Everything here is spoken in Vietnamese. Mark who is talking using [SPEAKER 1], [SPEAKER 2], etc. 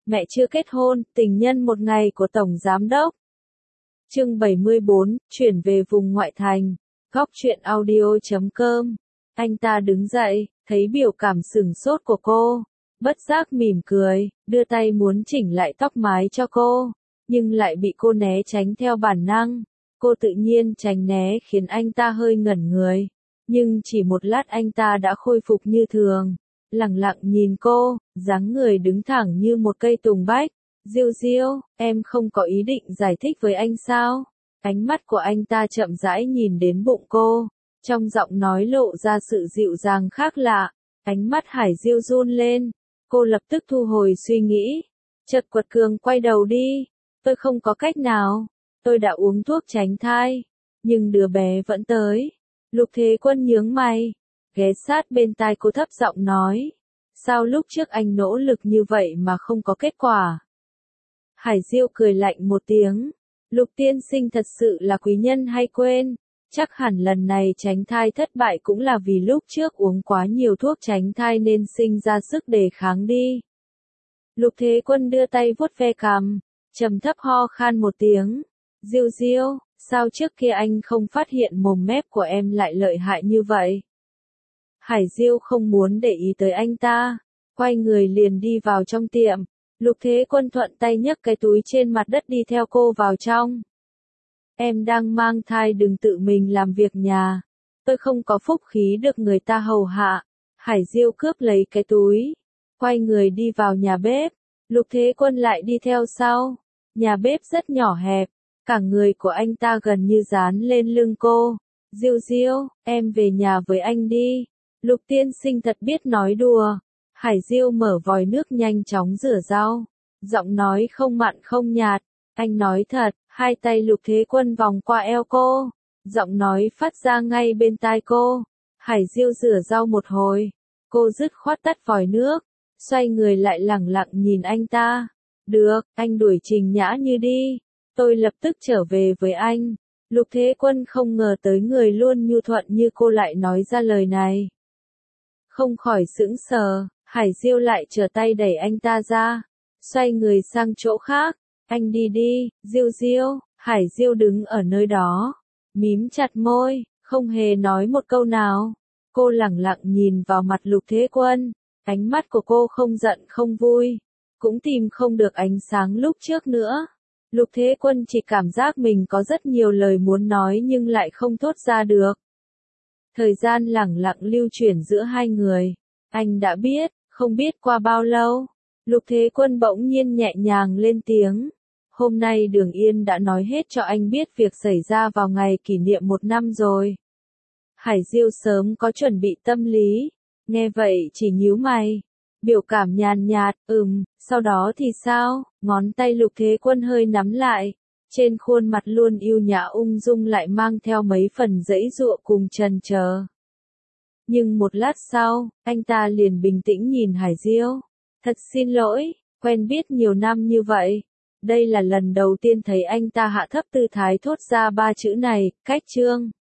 [SPEAKER 1] mẹ chưa kết hôn, tình nhân một ngày của Tổng Giám đốc. Chương 74, chuyển về vùng ngoại thành. Góc truyện audio.com. Anh ta đứng dậy, thấy biểu cảm sửng sốt của cô, bất giác mỉm cười, đưa tay muốn chỉnh lại tóc mái cho cô, nhưng lại bị cô né tránh theo bản năng. Cô tự nhiên tránh né khiến anh ta hơi ngẩn người, nhưng chỉ một lát anh ta đã khôi phục như thường, lẳng lặng nhìn cô, dáng người đứng thẳng như một cây tùng bách. Diêu Diêu, em không có ý định giải thích với anh sao? Ánh mắt của anh ta chậm rãi nhìn đến bụng cô, trong giọng nói lộ ra sự dịu dàng khác lạ. Ánh mắt Hải Diêu run lên, cô lập tức thu hồi suy nghĩ, chợt quật cường quay đầu đi. Tôi không có cách nào, tôi đã uống thuốc tránh thai, nhưng đứa bé vẫn tới. Lục Thế Quân nhướng mày, ghé sát bên tai cô thấp giọng nói, sao lúc trước anh nỗ lực như vậy mà không có kết quả? Hải Diêu cười lạnh một tiếng, Lục tiên sinh thật sự là quý nhân hay quên, chắc hẳn lần này tránh thai thất bại cũng là vì lúc trước uống quá nhiều thuốc tránh thai nên sinh ra sức đề kháng đi. Lục Thế Quân đưa tay vuốt ve cằm, trầm thấp ho khan một tiếng, Diêu Diêu, sao trước kia anh không phát hiện mồm mép của em lại lợi hại như vậy? Hải Diêu không muốn để ý tới anh ta, quay người liền đi vào trong tiệm. Lục Thế Quân thuận tay nhấc cái túi trên mặt đất đi theo cô vào trong. Em đang mang thai, đừng tự mình làm việc nhà. Tôi không có phúc khí được người ta hầu hạ. Hải Diêu cướp lấy cái túi, quay người đi vào nhà bếp. Lục Thế Quân lại đi theo sau. Nhà bếp rất nhỏ hẹp, cả người của anh ta gần như dán lên lưng cô. Diêu Diêu, em về nhà với anh đi. Lục tiên sinh thật biết nói đùa. Hải Diêu mở vòi nước nhanh chóng rửa rau, giọng nói không mặn không nhạt, anh nói thật. Hai tay Lục Thế Quân vòng qua eo cô, giọng nói phát ra ngay bên tai cô. Hải Diêu rửa rau một hồi, cô dứt khoát tắt vòi nước, xoay người lại lẳng lặng nhìn anh ta. Được, anh đuổi Trình Nhã Như đi, tôi lập tức trở về với anh. Lục Thế Quân không ngờ tới người luôn nhu thuận như cô lại nói ra lời này. Không khỏi sững sờ. Hải Diêu lại trở tay đẩy anh ta ra, xoay người sang chỗ khác. Anh đi đi, Diêu Diêu. Hải Diêu đứng ở nơi đó, mím chặt môi, không hề nói một câu nào. Cô lẳng lặng nhìn vào mặt Lục Thế Quân, ánh mắt của cô không giận không vui, cũng tìm không được ánh sáng lúc trước nữa. Lục Thế Quân chỉ cảm giác mình có rất nhiều lời muốn nói nhưng lại không thốt ra được. Thời gian lẳng lặng lưu chuyển giữa hai người, anh đã biết. Không biết qua bao lâu, Lục Thế Quân bỗng nhiên nhẹ nhàng lên tiếng. Hôm nay Đường Yên đã nói hết cho anh biết việc xảy ra vào ngày kỷ niệm 1 năm rồi. Hải Diêu sớm có chuẩn bị tâm lý, nghe vậy chỉ nhíu mày, biểu cảm nhàn nhạt, sau đó thì sao? Ngón tay Lục Thế Quân hơi nắm lại, trên khuôn mặt luôn yêu nhã ung dung lại mang theo mấy phần giãy giụa cùng chần chờ. Nhưng một lát sau, anh ta liền bình tĩnh nhìn Hải Diêu. Thật xin lỗi, quen biết nhiều năm như vậy. Đây là lần đầu tiên thấy anh ta hạ thấp tư thái thốt ra 3 chữ này, cách chương.